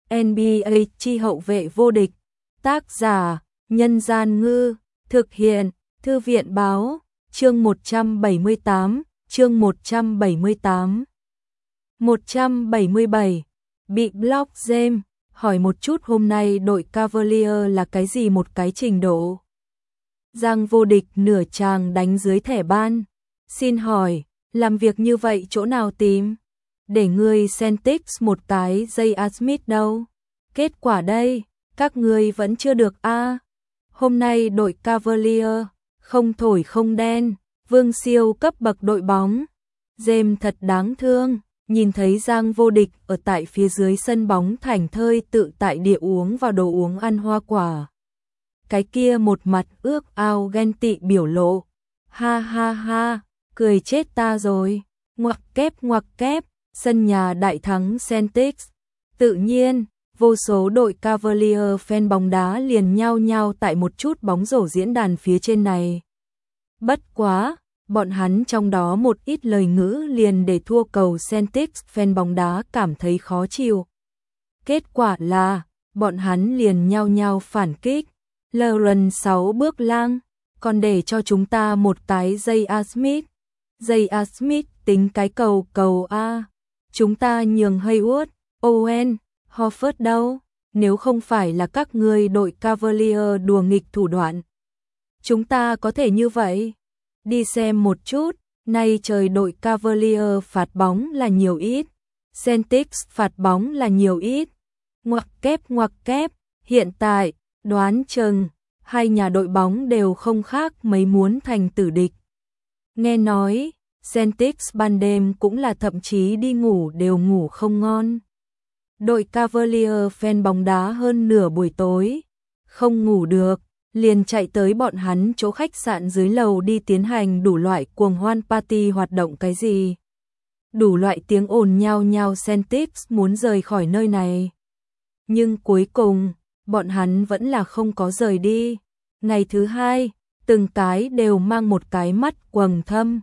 NBA chi hậu vệ vô địch. Tác giả: Nhân Gian Ngư. Thực hiện: Thư viện Báo. Chương 178. Chương 178. 177. Bị block James. Hỏi một chút hôm nay đội Cavalier là cái gì một cái trình độ? Giang vô địch nửa chàng đánh dưới thẻ ban. Xin hỏi, làm việc như vậy chỗ nào tìm? Để ngươi Celtics một cái J.R. Smith đâu? Kết quả đây, các ngươi vẫn chưa được a. Hôm nay đội Cavalier, không thổi không đen, vương siêu cấp bậc đội bóng. James thật đáng thương, nhìn thấy Giang vô địch ở tại phía dưới sân bóng thảnh thơi tự tại địa uống vào đồ uống ăn hoa quả. Cái kia một mặt ước ao ghen tị biểu lộ. Ha ha ha, cười chết ta rồi. Ngoặc kép, sân nhà đại thắng Celtics. Tự nhiên, vô số đội Cavalier fan bóng đá liền nhao nhao tại một chút bóng rổ diễn đàn phía trên này. Bất quá, bọn hắn trong đó một ít lời ngữ liền để thua cầu Celtics fan bóng đá cảm thấy khó chịu. Kết quả là, bọn hắn liền nhao nhao phản kích. LeBron 6 bước lang, còn để cho chúng ta một cái J.R. Smith. J.R. Smith tính cái cầu A. Chúng ta nhường Hayward, Owen, Horford đâu, nếu không phải là các ngươi đội Cavalier đùa nghịch thủ đoạn. Chúng ta có thể như vậy. Đi xem một chút, nay trời đội Cavalier phạt bóng là nhiều ít, Celtics phạt bóng là nhiều ít. Ngoặc kép, hiện tại, đoán chừng, hai nhà đội bóng đều không khác mấy muốn thành tử địch. Nghe nói, Celtics ban đêm cũng là thậm chí đi ngủ đều ngủ không ngon. Đội Cavalier fan bóng đá hơn nửa buổi tối, không ngủ được, liền chạy tới bọn hắn chỗ khách sạn dưới lầu đi tiến hành đủ loại cuồng hoan party hoạt động cái gì. Đủ loại tiếng ồn nhao nhao Celtics muốn rời khỏi nơi này. Nhưng cuối cùng, bọn hắn vẫn là không có rời đi. Ngày thứ hai, từng cái đều mang một cái mắt quầng thâm.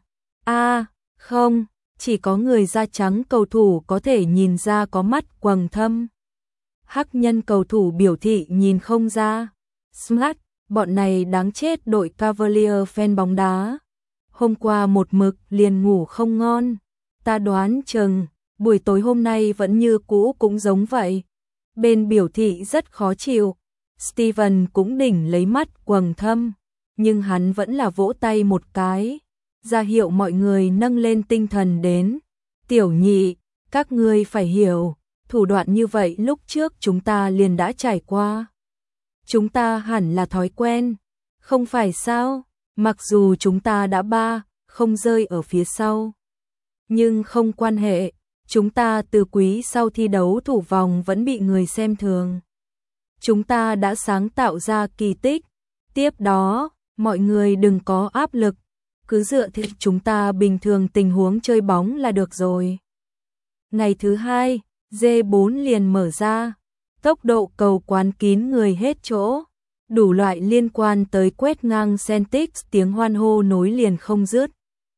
Không, chỉ có người da trắng cầu thủ có thể nhìn ra có mắt quầng thâm. Hắc nhân cầu thủ biểu thị nhìn không ra. Smart, bọn này đáng chết đội Cavalier fan bóng đá. Hôm qua một mực liền ngủ không ngon. Ta đoán chừng, buổi tối hôm nay vẫn như cũ cũng giống vậy. Bên biểu thị rất khó chịu. Steven cũng đỉnh lấy mắt quầng thâm, nhưng hắn vẫn là vỗ tay một cái, ra hiệu mọi người nâng lên tinh thần đến. Tiểu nhị, các ngươi phải hiểu, thủ đoạn như vậy lúc trước chúng ta liền đã trải qua. Chúng ta hẳn là thói quen, không phải sao? Mặc dù chúng ta đã không rơi ở phía sau, nhưng không quan hệ, chúng ta từ quý sau thi đấu thủ vòng vẫn bị người xem thường. Chúng ta đã sáng tạo ra kỳ tích. Tiếp đó, mọi người đừng có áp lực, cứ dựa theo chúng ta bình thường tình huống chơi bóng là được rồi. Ngày thứ hai, G4 liền mở ra, tốc độ cầu quán kín người hết chỗ, đủ loại liên quan tới quét ngang Celtics tiếng hoan hô nối liền không dứt.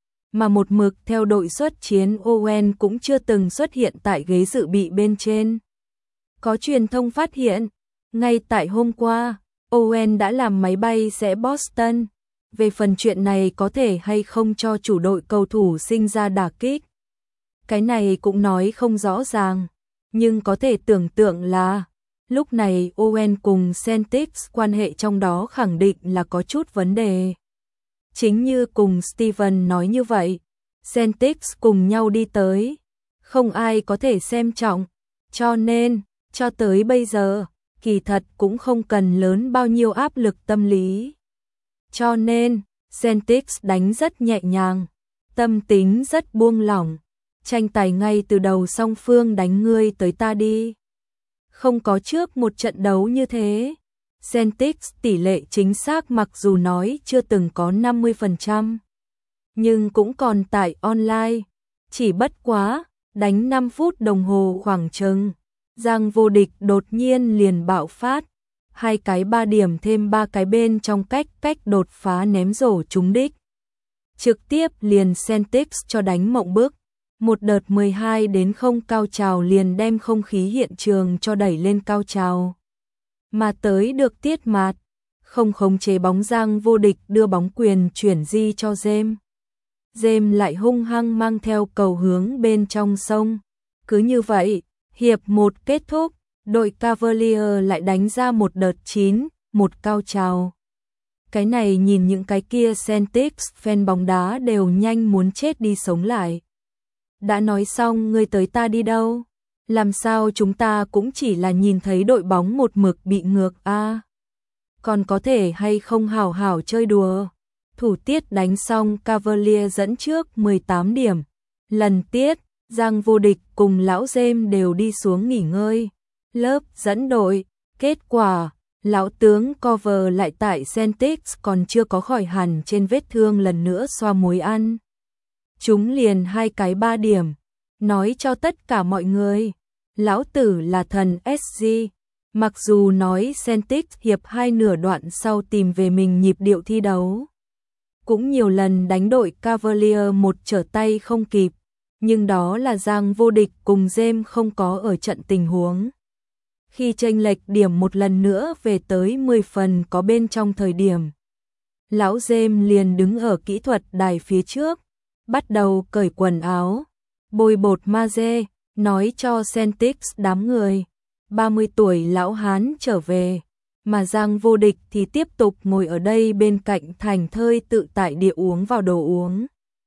Mà một mực theo đội xuất chiến Owen cũng chưa từng xuất hiện tại ghế dự bị bên trên. Có truyền thông phát hiện, ngay tại hôm qua, Owen đã làm máy bay rẽ Boston. Về phần chuyện này có thể hay không cho chủ đội cầu thủ sinh ra đả kích, cái này cũng nói không rõ ràng, nhưng có thể tưởng tượng là lúc này Owen cùng Celtics quan hệ trong đó khẳng định là có chút vấn đề. Chính như cùng Steven nói như vậy, Celtics cùng nhau đi tới, không ai có thể xem trọng, cho nên, cho tới bây giờ, kỳ thật cũng không cần lớn bao nhiêu áp lực tâm lý. Cho nên, Celtics đánh rất nhẹ nhàng, tâm tính rất buông lỏng, tranh tài ngay từ đầu song phương đánh ngươi tới ta đi. Không có trước một trận đấu như thế. Celtics tỷ lệ chính xác mặc dù nói chưa từng có 50%, nhưng cũng còn tại online, chỉ bất quá, đánh 5 phút đồng hồ khoảng chừng. Giang vô địch đột nhiên liền bạo phát, 2 cái 3 điểm thêm 3 cái bên trong cách đột phá ném rổ trúng đích. Trực tiếp liền Celtics cho đánh mộng bức. Một đợt 12 đến 0 cao trào liền đem không khí hiện trường cho đẩy lên cao trào. Mà tới được tiết mạt, không khống chế bóng Giang Vô Địch đưa bóng quyền chuyển di cho James. James lại hung hăng mang theo cầu hướng bên trong sông. Cứ như vậy, hiệp 1 kết thúc, đội Cavalier lại đánh ra một đợt 9, một cao trào. Cái này nhìn những cái kia Celtics fan bóng đá đều nhanh muốn chết đi sống lại. Đã nói xong ngươi tới ta đi đâu? Làm sao chúng ta cũng chỉ là nhìn thấy đội bóng một mực bị ngược a? Còn có thể hay không hảo hảo chơi đùa? Thủ tiết đánh xong Cavalier dẫn trước 18 điểm. Lần tiết, Giang Vô Địch cùng lão James đều đi xuống nghỉ ngơi. Lớp dẫn đội, kết quả, lão tướng cover lại tại Celtics còn chưa có khỏi hẳn trên vết thương lần nữa xoa muối ăn. Chúng liền 2 cái 3 điểm, nói cho tất cả mọi người, lão tử là thần SG. Mặc dù nói Celtics hiệp 2 nửa đoạn sau tìm về mình nhịp điệu thi đấu, cũng nhiều lần đánh đội Cavalier một trở tay không kịp, nhưng đó là Giang Vô Địch cùng James không có ở trận tình huống. Khi chênh lệch điểm một lần nữa về tới 10 phần có bên trong thời điểm, lão James liền đứng ở kỹ thuật đài phía trước, bắt đầu cởi quần áo, bôi bột magie, nói cho Celtics đám người, 30 tuổi lão hán trở về, mà Giang Vô Địch thì tiếp tục ngồi ở đây bên cạnh thành thơi tự tại địa uống vào đồ uống.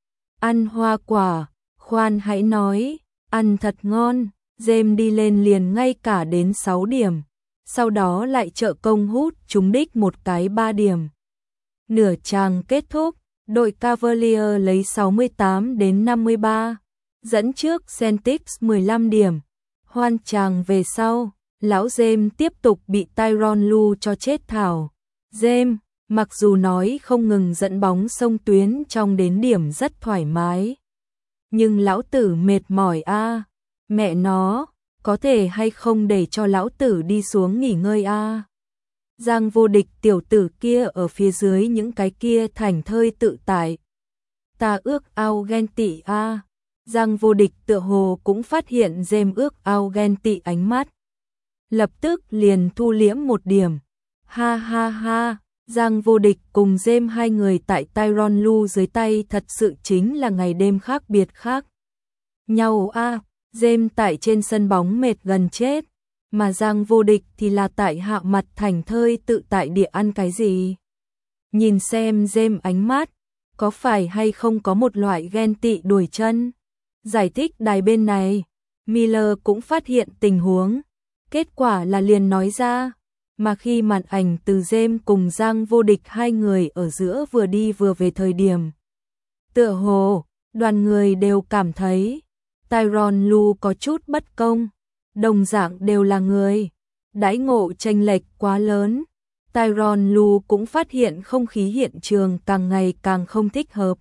Ăn hoa quả, khoan hãy nói, ăn thật ngon. James đi lên liền ngay cả đến 6 điểm, sau đó lại trợ công hút trúng đích một cái 3 điểm. Nửa chàng kết thúc, đội Cavalier lấy 68 đến 53, dẫn trước Celtics 15 điểm. Hoan chàng về sau, lão James tiếp tục bị Tyronn Lue cho chết thảo. James, mặc dù nói không ngừng dẫn bóng xông tuyến trong đến điểm rất thoải mái, nhưng lão tử mệt mỏi a. Mẹ nó, có thể hay không để cho lão tử đi xuống nghỉ ngơi a? Giang Vô Địch tiểu tử kia ở phía dưới những cái kia thành thơi tự tại. Ta ước ao ghen tị a. Giang Vô Địch tựa hồ cũng phát hiện James ước ao ghen tị ánh mắt. Lập tức liền thu liễm một điểm. Ha ha ha, Giang Vô Địch cùng James hai người tại Tyronn Lue dưới tay thật sự chính là ngày đêm khác biệt khác nhau a. James tại trên sân bóng mệt gần chết, mà Giang Vô Địch thì là tại hạ mặt thành thơi tự tại địa ăn cái gì. Nhìn xem James ánh mắt, có phải hay không có một loại ghen tị đuổi chân. Giải thích đài bên này, Miller cũng phát hiện tình huống, kết quả là liền nói ra, mà khi màn ảnh từ James cùng Giang Vô Địch hai người ở giữa vừa đi vừa về thời điểm. Tựa hồ, đoàn người đều cảm thấy Tyronn Lue có chút bất công, đồng dạng đều là người, đãi ngộ chênh lệch quá lớn. Tyronn Lue cũng phát hiện không khí hiện trường càng ngày càng không thích hợp.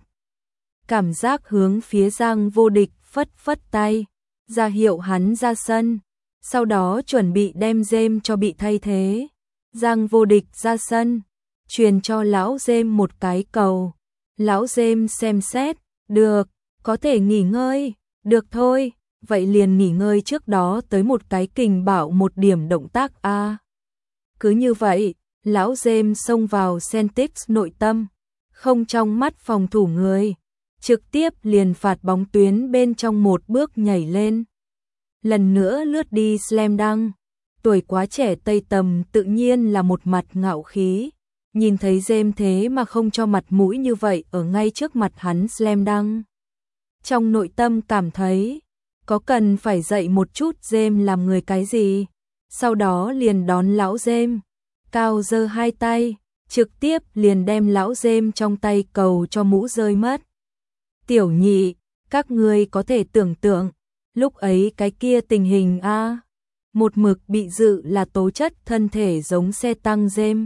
Cảm giác hướng phía Giang Vô Địch phất phất tay, ra hiệu hắn ra sân, sau đó chuẩn bị đem James cho bị thay thế. Giang Vô Địch ra sân, truyền cho lão James một cái cầu. Lão James xem xét, được, có thể nghỉ ngơi. Được thôi, vậy liền nghỉ ngơi trước đó tới một cái kình bảo một điểm động tác a. Cứ như vậy, lão James xông vào Celtics nội tâm, không trong mắt phòng thủ người, trực tiếp liền phạt bóng tuyến bên trong một bước nhảy lên. Lần nữa lướt đi slam dunk, tuổi quá trẻ Tây Tầm tự nhiên là một mặt ngạo khí, nhìn thấy James thế mà không cho mặt mũi như vậy ở ngay trước mặt hắn slam dunk. Trong nội tâm cảm thấy, có cần phải dạy một chút James làm người cái gì, sau đó liền đón lão James, cao giơ hai tay, trực tiếp liền đem lão James trong tay cầu cho mũ rơi mất. Tiểu nhị, các ngươi có thể tưởng tượng, lúc ấy cái kia tình hình a, một mực bị dự là tố chất thân thể giống xe tăng James.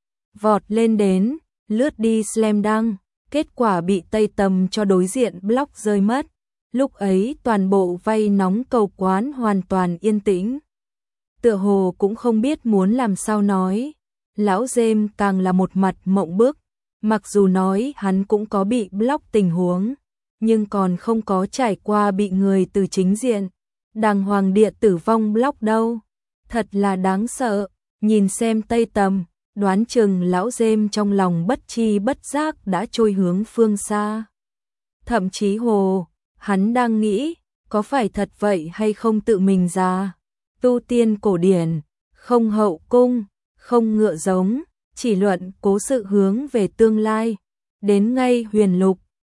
Vọt lên đến, lướt đi slam dunk. Kết quả bị Tây Tầm cho đối diện block rơi mất. Lúc ấy toàn bộ vây nóng cầu quán hoàn toàn yên tĩnh. Tựa hồ cũng không biết muốn làm sao nói. Lão James càng là một mặt mộng bức. Mặc dù nói hắn cũng có bị block tình huống, nhưng còn không có trải qua bị người từ chính diện đàng hoàng địa tử vong block đâu. Thật là đáng sợ, nhìn xem Tây Tầm, đoán chừng lão Dêm trong lòng bất chi bất giác đã trôi hướng phương xa. Thậm chí hồ, hắn đang nghĩ, có phải thật vậy hay không tự mình ra. Tu tiên cổ điển, không hậu cung, không ngựa giống, chỉ luận cố sự hướng về tương lai. Đến ngay huyền lục,